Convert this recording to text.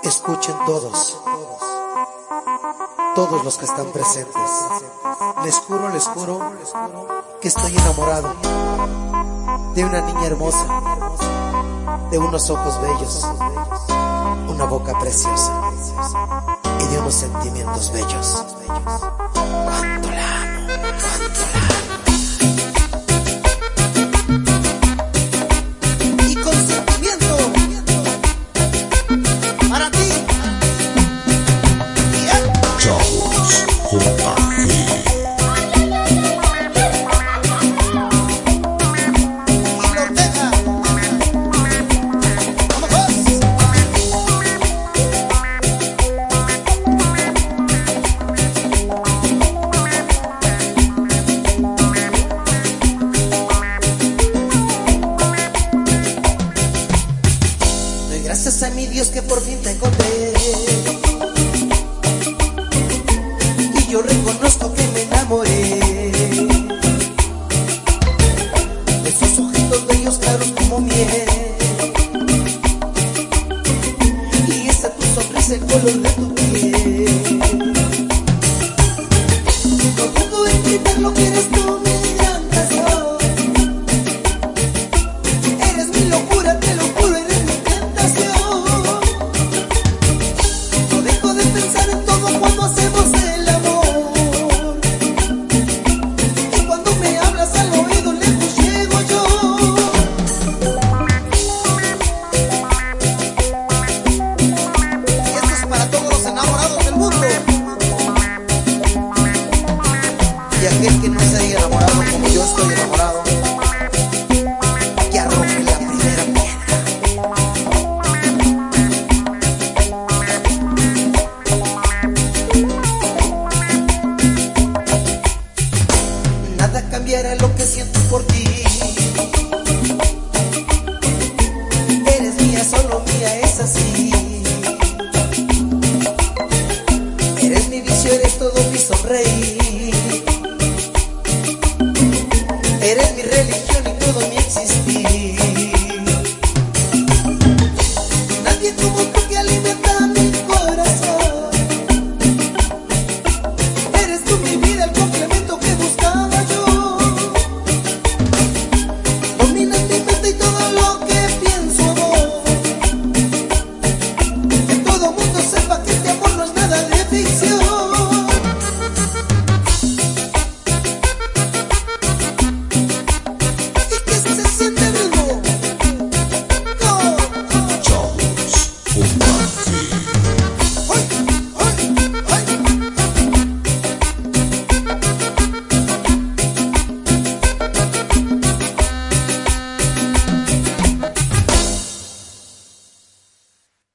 Escuchen todos los que están presentes. Les juro que estoy enamorado de una niña hermosa, de unos ojos bellos, una boca preciosa y de unos sentimientos bellos. Cuánto la amo, cuánto la amo. Y con sentimiento para ti. Gracias a mi Dios que por fin te encontré, y yo reconozco que me enamoré de sus ojitos bellos claros como miel, y esa tu sonrisa, el color de tu piel. No puedo explicar lo que eres tú, mi gran tesoro. Eres mi locura, te lo juro, eres mi tentación. No dejo de pensar en todo cuando hacemos el amor, y cuando me hablas al oído lejos llego yo. Y esto es para todos los enamorados del mundo, y aquel que no se haya enamorado como yo estoy enamorado, que arroje la primera piedra. Nada cambiará lo que siento por ti. Eres mía, solo mía, es así. Eres mi vicio, eres todo mi sonreír.